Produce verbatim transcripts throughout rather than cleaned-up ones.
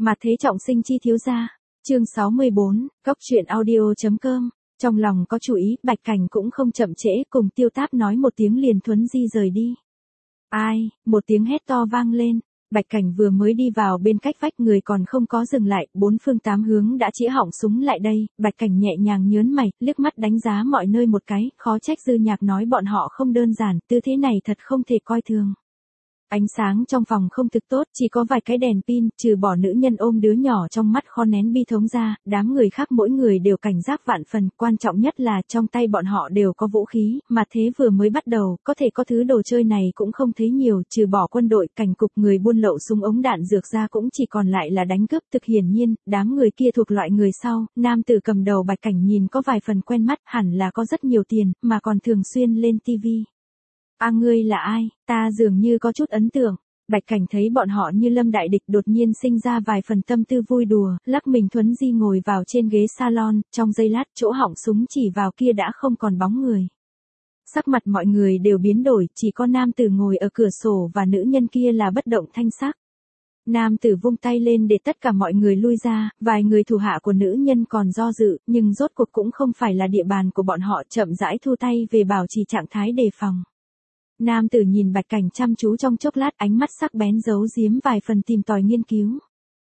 Mà thế trọng sinh chi thiếu gia. Chương sáu mươi bốn, Cốc truyện audio.com. Trong lòng có chủ ý, Bạch Cảnh cũng không chậm trễ, cùng Tiêu Táp nói một tiếng liền thuấn di rời đi. Ai, một tiếng hét to vang lên. Bạch Cảnh vừa mới đi vào bên cách vách, người còn không có dừng lại, bốn phương tám hướng đã chĩa họng súng lại đây. Bạch Cảnh nhẹ nhàng nhớn mày, liếc mắt đánh giá mọi nơi một cái, khó trách Dư Nhạc nói bọn họ không đơn giản, tư thế này thật không thể coi thường. Ánh sáng trong phòng không thực tốt, chỉ có vài cái đèn pin, trừ bỏ nữ nhân ôm đứa nhỏ trong mắt khó nén bi thống ra, đám người khác mỗi người đều cảnh giác vạn phần, quan trọng nhất là trong tay bọn họ đều có vũ khí, mà thế vừa mới bắt đầu, có thể có thứ đồ chơi này cũng không thấy nhiều, trừ bỏ quân đội, cảnh cục, người buôn lậu súng ống đạn dược ra cũng chỉ còn lại là đánh cướp. Thực hiển nhiên, đám người kia thuộc loại người sau, nam tử cầm đầu Bạch Cảnh nhìn có vài phần quen mắt, hẳn là có rất nhiều tiền, mà còn thường xuyên lên tivi. A ngươi là ai, ta dường như có chút ấn tượng. Bạch Cảnh thấy bọn họ như lâm đại địch, đột nhiên sinh ra vài phần tâm tư vui đùa, lắc mình thuấn di ngồi vào trên ghế salon, trong giây lát chỗ họng súng chỉ vào kia đã không còn bóng người. Sắc mặt mọi người đều biến đổi, chỉ có nam tử ngồi ở cửa sổ và nữ nhân kia là bất động thanh sắc. Nam tử vung tay lên để tất cả mọi người lui ra, vài người thủ hạ của nữ nhân còn do dự, nhưng rốt cuộc cũng không phải là địa bàn của bọn họ, chậm rãi thu tay về bảo trì trạng thái đề phòng. Nam tử nhìn Bạch Cảnh chăm chú trong chốc lát, ánh mắt sắc bén giấu giếm vài phần tìm tòi nghiên cứu.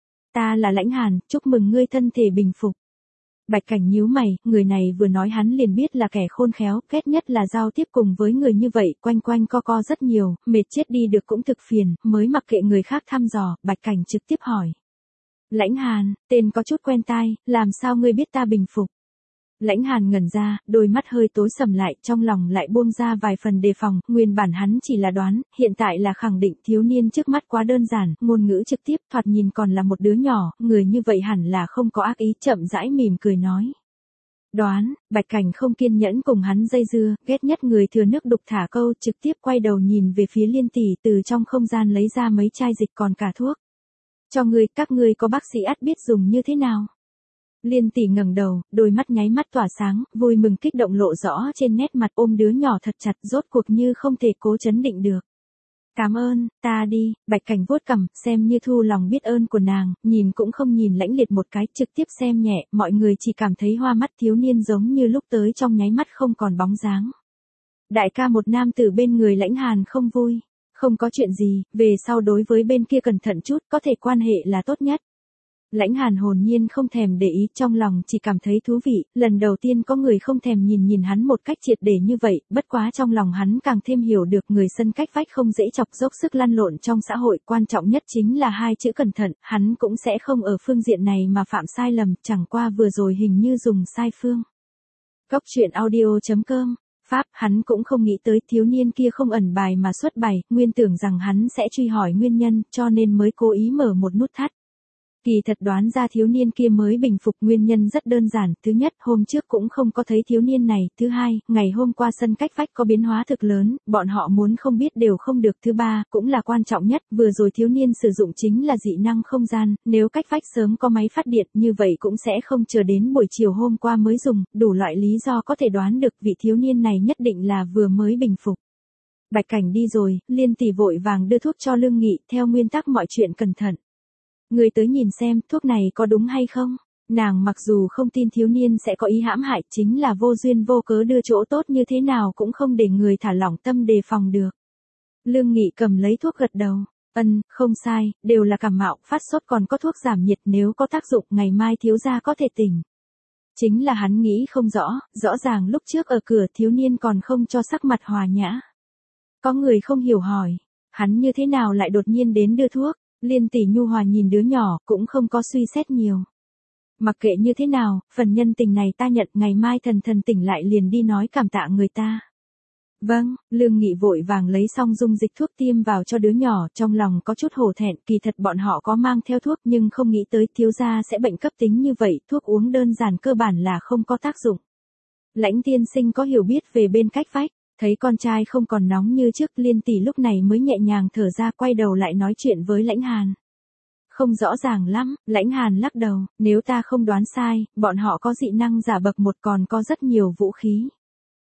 Ta là Lãnh Hàn, chúc mừng ngươi thân thể bình phục. Bạch Cảnh nhíu mày, người này vừa nói hắn liền biết là kẻ khôn khéo, ghét nhất là giao tiếp cùng với người như vậy, quanh quanh co co rất nhiều, mệt chết đi được cũng thực phiền, mới mặc kệ người khác thăm dò, Bạch Cảnh trực tiếp hỏi. Lãnh Hàn, tên có chút quen tai, làm sao ngươi biết ta bình phục? Lãnh Hàn ngẩn ra, đôi mắt hơi tối sầm lại, trong lòng lại buông ra vài phần đề phòng, nguyên bản hắn chỉ là đoán, hiện tại là khẳng định. Thiếu niên trước mắt quá đơn giản, ngôn ngữ trực tiếp, thoạt nhìn còn là một đứa nhỏ, người như vậy hẳn là không có ác ý, chậm rãi mỉm cười nói. Đoán, Bạch Cảnh không kiên nhẫn cùng hắn dây dưa, ghét nhất người thừa nước đục thả câu, trực tiếp quay đầu nhìn về phía Liên tỷ, từ trong không gian lấy ra mấy chai dịch còn cả thuốc. Cho ngươi, các ngươi có bác sĩ ắt biết dùng như thế nào? Liên tỷ ngẩng đầu, đôi mắt nháy mắt tỏa sáng, vui mừng kích động lộ rõ trên nét mặt, ôm đứa nhỏ thật chặt, rốt cuộc như không thể cố chấn định được. Cảm ơn, ta đi. Bạch Cảnh vuốt cằm, xem như thu lòng biết ơn của nàng, nhìn cũng không nhìn lãnh liệt một cái, trực tiếp xem nhẹ, mọi người chỉ cảm thấy hoa mắt. Thiếu niên giống như lúc tới trong nháy mắt không còn bóng dáng. Đại ca một nam tử bên người Lãnh Hàn không vui. Không có chuyện gì, về sau đối với bên kia cẩn thận chút, có thể quan hệ là tốt nhất. Lãnh Hàn hồn nhiên không thèm để ý, trong lòng chỉ cảm thấy thú vị, lần đầu tiên có người không thèm nhìn nhìn hắn một cách triệt để như vậy, bất quá trong lòng hắn càng thêm hiểu được người sân cách vách không dễ chọc, dốc sức lăn lộn trong xã hội, quan trọng nhất chính là hai chữ cẩn thận, hắn cũng sẽ không ở phương diện này mà phạm sai lầm, chẳng qua vừa rồi hình như dùng sai phương. Cốc truyện audio.com. Pháp, hắn cũng không nghĩ tới thiếu niên kia không ẩn bài mà xuất bài, nguyên tưởng rằng hắn sẽ truy hỏi nguyên nhân, cho nên mới cố ý mở một nút thắt. Kỳ thật đoán ra thiếu niên kia mới bình phục, nguyên nhân rất đơn giản, thứ nhất, hôm trước cũng không có thấy thiếu niên này, thứ hai, ngày hôm qua sân cách vách có biến hóa thực lớn, bọn họ muốn không biết đều không được, thứ ba, cũng là quan trọng nhất, vừa rồi thiếu niên sử dụng chính là dị năng không gian, nếu cách vách sớm có máy phát điện, như vậy cũng sẽ không chờ đến buổi chiều hôm qua mới dùng, đủ loại lý do có thể đoán được vị thiếu niên này nhất định là vừa mới bình phục. Bạch Cảnh đi rồi, Liên tỷ vội vàng đưa thuốc cho Lương Nghị, theo nguyên tắc mọi chuyện cẩn thận. Người tới nhìn xem, thuốc này có đúng hay không? Nàng mặc dù không tin thiếu niên sẽ có ý hãm hại, chính là vô duyên vô cớ đưa chỗ tốt như thế nào cũng không để người thả lỏng tâm đề phòng được. Lương Nghị cầm lấy thuốc gật đầu. Ân, không sai, đều là cảm mạo, phát sốt, còn có thuốc giảm nhiệt, nếu có tác dụng ngày mai thiếu gia có thể tỉnh. Chính là hắn nghĩ không rõ, rõ ràng lúc trước ở cửa thiếu niên còn không cho sắc mặt hòa nhã. Có người không hiểu hỏi, hắn như thế nào lại đột nhiên đến đưa thuốc? Liên tỷ nhu hòa nhìn đứa nhỏ, cũng không có suy xét nhiều. Mặc kệ như thế nào, phần nhân tình này ta nhận, ngày mai thần thần tỉnh lại liền đi nói cảm tạ người ta. Vâng, Lương Nghị vội vàng lấy xong dung dịch thuốc tiêm vào cho đứa nhỏ, trong lòng có chút hổ thẹn, kỳ thật bọn họ có mang theo thuốc nhưng không nghĩ tới thiếu gia sẽ bệnh cấp tính như vậy, thuốc uống đơn giản cơ bản là không có tác dụng. Lãnh tiên sinh có hiểu biết về bên cách vách. Thấy con trai không còn nóng như trước, Liên tỷ lúc này mới nhẹ nhàng thở ra, quay đầu lại nói chuyện với Lãnh Hàn. Không rõ ràng lắm, Lãnh Hàn lắc đầu, nếu ta không đoán sai, bọn họ có dị năng giả bậc một, còn có rất nhiều vũ khí.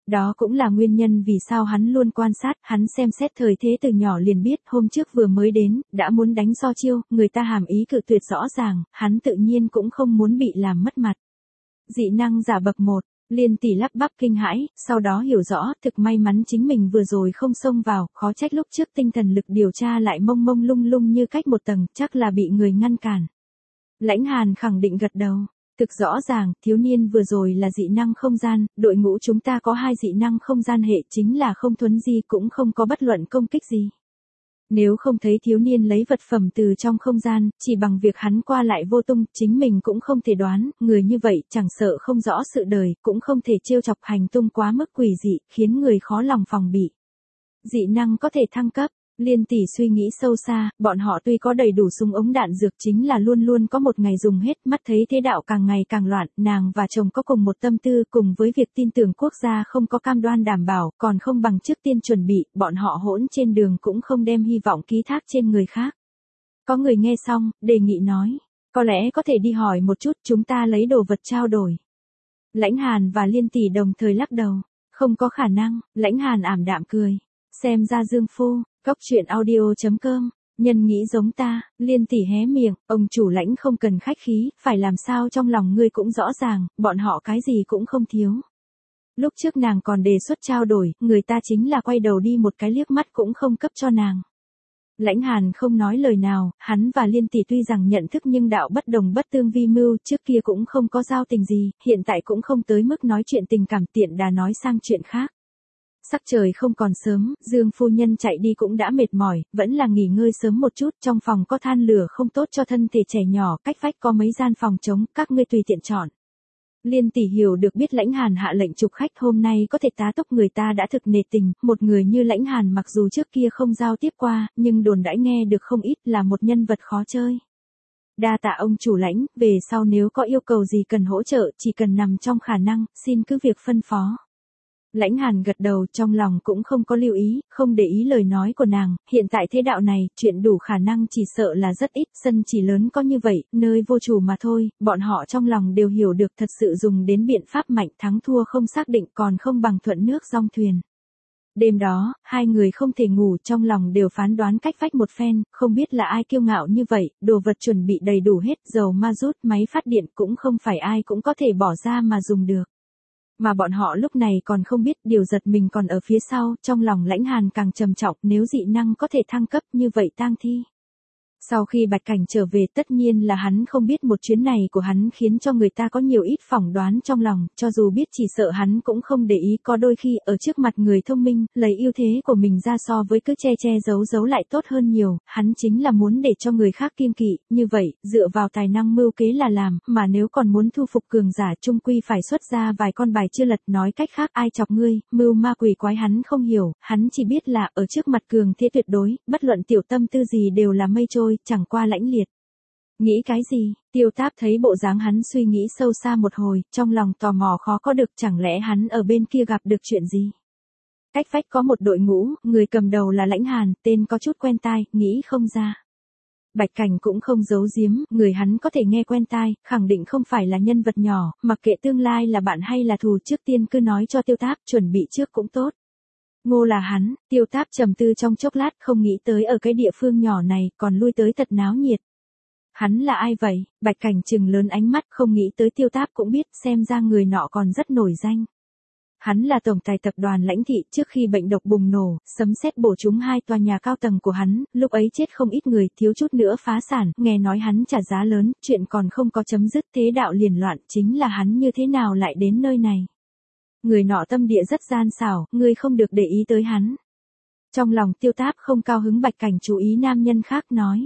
Đó cũng là nguyên nhân vì sao hắn luôn quan sát, hắn xem xét thời thế từ nhỏ liền biết hôm trước vừa mới đến, đã muốn đánh so chiêu, người ta hàm ý cự tuyệt rõ ràng, hắn tự nhiên cũng không muốn bị làm mất mặt. Dị năng giả bậc một, Liên Tỷ lắp bắp kinh hãi, sau đó hiểu rõ, thực may mắn chính mình vừa rồi không xông vào, khó trách lúc trước tinh thần lực điều tra lại mông mông lung lung như cách một tầng, chắc là bị người ngăn cản. Lãnh Hàn khẳng định gật đầu. Thực rõ ràng, thiếu niên vừa rồi là dị năng không gian, đội ngũ chúng ta có hai dị năng không gian hệ chính là không thuấn di cũng không có bất luận công kích gì. Nếu không thấy thiếu niên lấy vật phẩm từ trong không gian, chỉ bằng việc hắn qua lại vô tung, chính mình cũng không thể đoán, người như vậy chẳng sợ không rõ sự đời, cũng không thể trêu chọc hành tung quá mức quỷ dị, khiến người khó lòng phòng bị. Dị năng có thể thăng cấp. Liên Tỷ suy nghĩ sâu xa, bọn họ tuy có đầy đủ súng ống đạn dược chính là luôn luôn có một ngày dùng hết, mắt thấy thế đạo càng ngày càng loạn, nàng và chồng có cùng một tâm tư, cùng với việc tin tưởng quốc gia không có cam đoan đảm bảo, còn không bằng trước tiên chuẩn bị, bọn họ hỗn trên đường cũng không đem hy vọng ký thác trên người khác. Có người nghe xong, đề nghị nói, có lẽ có thể đi hỏi một chút, chúng ta lấy đồ vật trao đổi. Lãnh Hàn và Liên Tỷ đồng thời lắc đầu, không có khả năng. Lãnh Hàn ảm đạm cười, xem ra Dương Phu. Cốc truyện audio chấm com, nhân nghĩ giống ta. Liên Tỷ hé miệng, ông chủ Lãnh không cần khách khí, phải làm sao trong lòng ngươi cũng rõ ràng, bọn họ cái gì cũng không thiếu. Lúc trước nàng còn đề xuất trao đổi, người ta chính là quay đầu đi một cái liếc mắt cũng không cấp cho nàng. Lãnh Hàn không nói lời nào, hắn và Liên Tỷ tuy rằng nhận thức nhưng đạo bất đồng bất tương vi mưu, trước kia cũng không có giao tình gì, hiện tại cũng không tới mức nói chuyện tình cảm, tiện đà nói sang chuyện khác. Sắc trời không còn sớm, Dương phu nhân chạy đi cũng đã mệt mỏi, vẫn là nghỉ ngơi sớm một chút, trong phòng có than lửa không tốt cho thân thể trẻ nhỏ, cách vách có mấy gian phòng trống, các ngươi tùy tiện chọn. Liên Tỷ hiểu được biết Lãnh Hàn hạ lệnh chụp khách hôm nay có thể tá túc, người ta đã thực nề tình, một người như Lãnh Hàn mặc dù trước kia không giao tiếp qua, nhưng đồn đãi nghe được không ít, là một nhân vật khó chơi. Đa tạ ông chủ Lãnh, về sau nếu có yêu cầu gì cần hỗ trợ, chỉ cần nằm trong khả năng, xin cứ việc phân phó. Lãnh Hàn gật đầu, trong lòng cũng không có lưu ý, không để ý lời nói của nàng, hiện tại thế đạo này, chuyện đủ khả năng chỉ sợ là rất ít, sân chỉ lớn có như vậy, nơi vô chủ mà thôi, bọn họ trong lòng đều hiểu được thật sự dùng đến biện pháp mạnh thắng thua không xác định còn không bằng thuận nước dong thuyền. Đêm đó, hai người không thể ngủ, trong lòng đều phán đoán cách vách một phen, không biết là ai kiêu ngạo như vậy, đồ vật chuẩn bị đầy đủ hết, dầu ma rút, máy phát điện cũng không phải ai cũng có thể bỏ ra mà dùng được. Mà bọn họ lúc này còn không biết điều giật mình còn ở phía sau, trong lòng Lãnh Hàn càng trầm trọng, nếu dị năng có thể thăng cấp như vậy tang thi. Sau khi Bạch Cảnh trở về tất nhiên là hắn không biết một chuyến này của hắn khiến cho người ta có nhiều ít phỏng đoán trong lòng, cho dù biết chỉ sợ hắn cũng không để ý, có đôi khi ở trước mặt người thông minh, lấy ưu thế của mình ra so với cứ che che giấu giấu lại tốt hơn nhiều, hắn chính là muốn để cho người khác kiêng kỵ, như vậy, dựa vào tài năng mưu kế là làm, mà nếu còn muốn thu phục cường giả trung quy phải xuất ra vài con bài chưa lật, nói cách khác ai chọc ngươi, mưu ma quỷ quái hắn không hiểu, hắn chỉ biết là ở trước mặt cường thế tuyệt đối, bất luận tiểu tâm tư gì đều là mây trôi, chẳng qua lãnh liệt. Nghĩ cái gì? Tiêu Táp thấy bộ dáng hắn suy nghĩ sâu xa một hồi, trong lòng tò mò khó có được, chẳng lẽ hắn ở bên kia gặp được chuyện gì? Cách vách có một đội ngũ, người cầm đầu là Lãnh Hàn, tên có chút quen tai, nghĩ không ra. Bạch Cảnh cũng không giấu giếm, người hắn có thể nghe quen tai, khẳng định không phải là nhân vật nhỏ, mặc kệ tương lai là bạn hay là thù, trước tiên cứ nói cho Tiêu Táp, chuẩn bị trước cũng tốt. Ngô là hắn. Tiêu Táp trầm tư trong chốc lát, không nghĩ tới ở cái địa phương nhỏ này, còn lui tới thật náo nhiệt. Hắn là ai vậy? Bạch Cảnh trừng lớn ánh mắt, không nghĩ tới Tiêu Táp cũng biết, xem ra người nọ còn rất nổi danh. Hắn là tổng tài tập đoàn Lãnh Thị, trước khi bệnh độc bùng nổ, sấm sét bổ trúng hai tòa nhà cao tầng của hắn, lúc ấy chết không ít người, thiếu chút nữa phá sản, nghe nói hắn trả giá lớn, chuyện còn không có chấm dứt, thế đạo liền loạn, chính là hắn như thế nào lại đến nơi này. Người nọ tâm địa rất gian xảo, ngươi không được để ý tới hắn. Trong lòng Tiêu Táp không cao hứng, Bạch Cảnh chú ý nam nhân khác nói.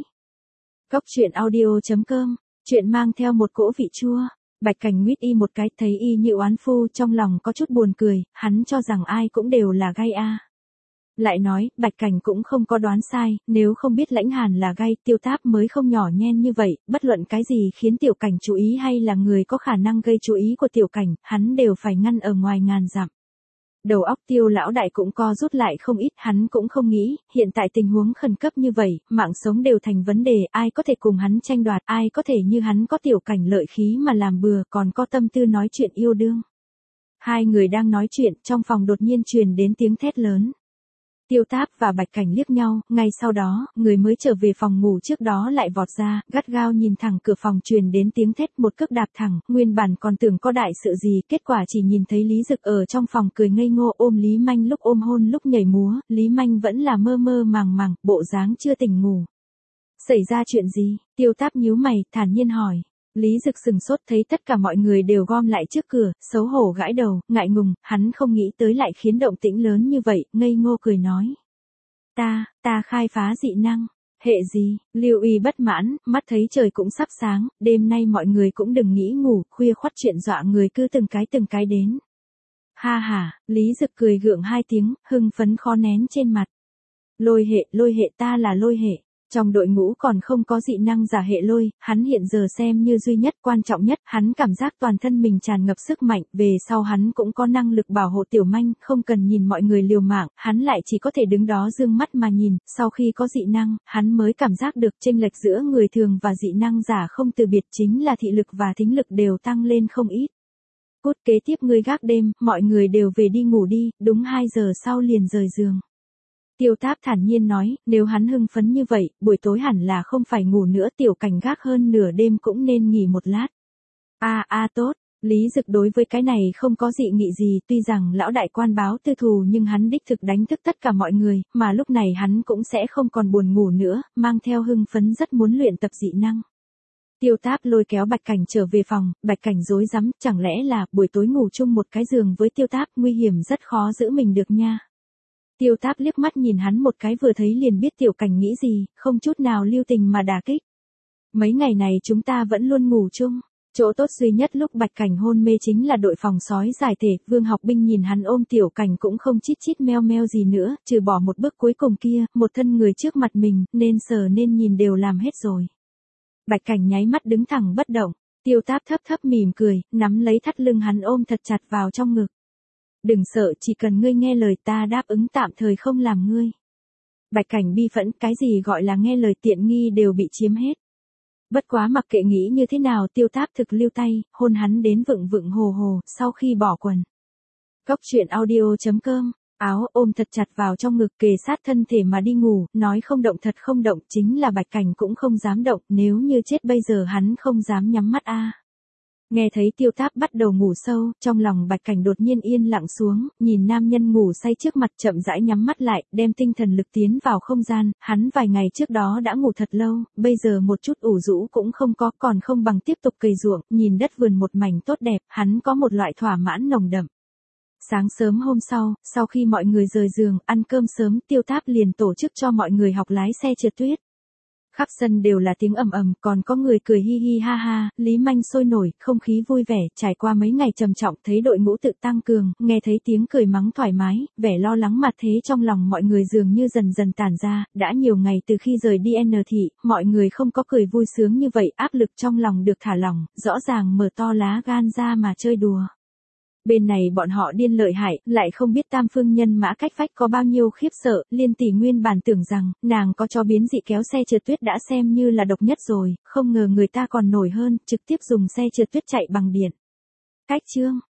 Cốc truyện audio chấm com, chuyện mang theo một cỗ vị chua. Bạch Cảnh nguyết y một cái, thấy y như oán phu, trong lòng có chút buồn cười, hắn cho rằng ai cũng đều là gay a. Lại nói, Bạch Cảnh cũng không có đoán sai, nếu không biết Lãnh Hàn là gay, Tiêu Táp mới không nhỏ nhen như vậy, bất luận cái gì khiến Tiểu Cảnh chú ý hay là người có khả năng gây chú ý của Tiểu Cảnh, hắn đều phải ngăn ở ngoài ngàn dặm. Đầu óc Tiêu lão đại cũng co rút lại không ít, hắn cũng không nghĩ, hiện tại tình huống khẩn cấp như vậy, mạng sống đều thành vấn đề, ai có thể cùng hắn tranh đoạt, ai có thể như hắn có Tiểu Cảnh lợi khí mà làm bừa, còn có tâm tư nói chuyện yêu đương. Hai người đang nói chuyện, trong phòng đột nhiên truyền đến tiếng thét lớn. Tiêu Táp và Bạch Cảnh liếc nhau, ngay sau đó, người mới trở về phòng ngủ trước đó lại vọt ra, gắt gao nhìn thẳng cửa phòng truyền đến tiếng thét, một cước đạp thẳng, nguyên bản còn tưởng có đại sự gì, kết quả chỉ nhìn thấy Lý Dực ở trong phòng cười ngây ngô ôm Lý Manh lúc ôm hôn lúc nhảy múa, Lý Manh vẫn là mơ mơ màng màng, bộ dáng chưa tỉnh ngủ. Xảy ra chuyện gì? Tiêu Táp nhíu mày, thản nhiên hỏi. Lý Dực sừng sốt thấy tất cả mọi người đều gom lại trước cửa, xấu hổ gãi đầu, ngại ngùng, hắn không nghĩ tới lại khiến động tĩnh lớn như vậy, ngây ngô cười nói. Ta, ta khai phá dị năng. Hệ gì? Lưu Y bất mãn, mắt thấy trời cũng sắp sáng, đêm nay mọi người cũng đừng nghĩ ngủ, khuya khoắt chuyện dọa người cứ từng cái từng cái đến. Ha ha, Lý Dực cười gượng hai tiếng, hưng phấn khó nén trên mặt. Lôi hệ, lôi hệ ta là lôi hệ. Trong đội ngũ còn không có dị năng giả hệ lôi, hắn hiện giờ xem như duy nhất quan trọng nhất, hắn cảm giác toàn thân mình tràn ngập sức mạnh, về sau hắn cũng có năng lực bảo hộ Tiểu Manh, không cần nhìn mọi người liều mạng, hắn lại chỉ có thể đứng đó dương mắt mà nhìn, sau khi có dị năng, hắn mới cảm giác được chênh lệch giữa người thường và dị năng giả không từ biệt chính là thị lực và thính lực đều tăng lên không ít. Cút kế tiếp ngươi gác đêm, mọi người đều về đi ngủ đi, đúng hai giờ sau liền rời giường. Tiêu Táp thản nhiên nói, nếu hắn hưng phấn như vậy, buổi tối hẳn là không phải ngủ nữa, Tiểu Cảnh gác hơn nửa đêm cũng nên nghỉ một lát. A a tốt, Lý Dực đối với cái này không có dị nghị gì, tuy rằng lão đại quan báo tư thù nhưng hắn đích thực đánh thức tất cả mọi người, mà lúc này hắn cũng sẽ không còn buồn ngủ nữa, mang theo hưng phấn rất muốn luyện tập dị năng. Tiêu Táp lôi kéo Bạch Cảnh trở về phòng, Bạch Cảnh rối rắm, chẳng lẽ là buổi tối ngủ chung một cái giường với Tiêu Táp, nguy hiểm rất khó giữ mình được nha. Tiêu Táp liếc mắt nhìn hắn một cái vừa thấy liền biết Tiểu Cảnh nghĩ gì, không chút nào lưu tình mà đả kích. Mấy ngày này chúng ta vẫn luôn ngủ chung. Chỗ tốt duy nhất lúc Bạch Cảnh hôn mê chính là đội phòng sói giải thể, Vương Học Binh nhìn hắn ôm Tiểu Cảnh cũng không chít chít meo meo gì nữa, trừ bỏ một bước cuối cùng kia, một thân người trước mặt mình, nên sờ nên nhìn đều làm hết rồi. Bạch Cảnh nháy mắt đứng thẳng bất động, Tiêu Táp thấp thấp mỉm cười, nắm lấy thắt lưng hắn ôm thật chặt vào trong ngực. Đừng sợ, chỉ cần ngươi nghe lời ta đáp ứng tạm thời không làm ngươi. Bạch Cảnh bi phẫn, cái gì gọi là nghe lời, tiện nghi đều bị chiếm hết. Bất quá mặc kệ nghĩ như thế nào, Tiêu Táp thực lưu tay, hôn hắn đến vựng vựng hồ hồ, sau khi bỏ quần. Góc truyện audio chấm com, áo ôm thật chặt vào trong ngực, kề sát thân thể mà đi ngủ, nói không động thật không động, chính là Bạch Cảnh cũng không dám động, nếu như chết bây giờ hắn không dám nhắm mắt a. Nghe thấy Tiêu Táp bắt đầu ngủ sâu, trong lòng Bạch Cảnh đột nhiên yên lặng xuống, nhìn nam nhân ngủ say trước mặt chậm rãi nhắm mắt lại, đem tinh thần lực tiến vào không gian, hắn vài ngày trước đó đã ngủ thật lâu, bây giờ một chút ủ rũ cũng không có, còn không bằng tiếp tục cày ruộng, nhìn đất vườn một mảnh tốt đẹp, hắn có một loại thỏa mãn nồng đậm. Sáng sớm hôm sau, sau khi mọi người rời giường, ăn cơm sớm, Tiêu Táp liền tổ chức cho mọi người học lái xe trượt tuyết. Khắp sân đều là tiếng ầm ầm, còn có người cười hi hi ha ha, Lý Manh sôi nổi, không khí vui vẻ, trải qua mấy ngày trầm trọng, thấy đội ngũ tự tăng cường, nghe thấy tiếng cười mắng thoải mái, vẻ lo lắng mặt thế trong lòng mọi người dường như dần dần tản ra, đã nhiều ngày từ khi rời đi N thị, mọi người không có cười vui sướng như vậy, áp lực trong lòng được thả lỏng, rõ ràng mở to lá gan ra mà chơi đùa. Bên này bọn họ điên lợi hại, lại không biết Tam Phương Nhân Mã Cách Phách có bao nhiêu khiếp sợ, Liên Tỷ nguyên bản tưởng rằng, nàng có cho biến dị kéo xe trượt tuyết đã xem như là độc nhất rồi, không ngờ người ta còn nổi hơn, trực tiếp dùng xe trượt tuyết chạy bằng điện. Cách chương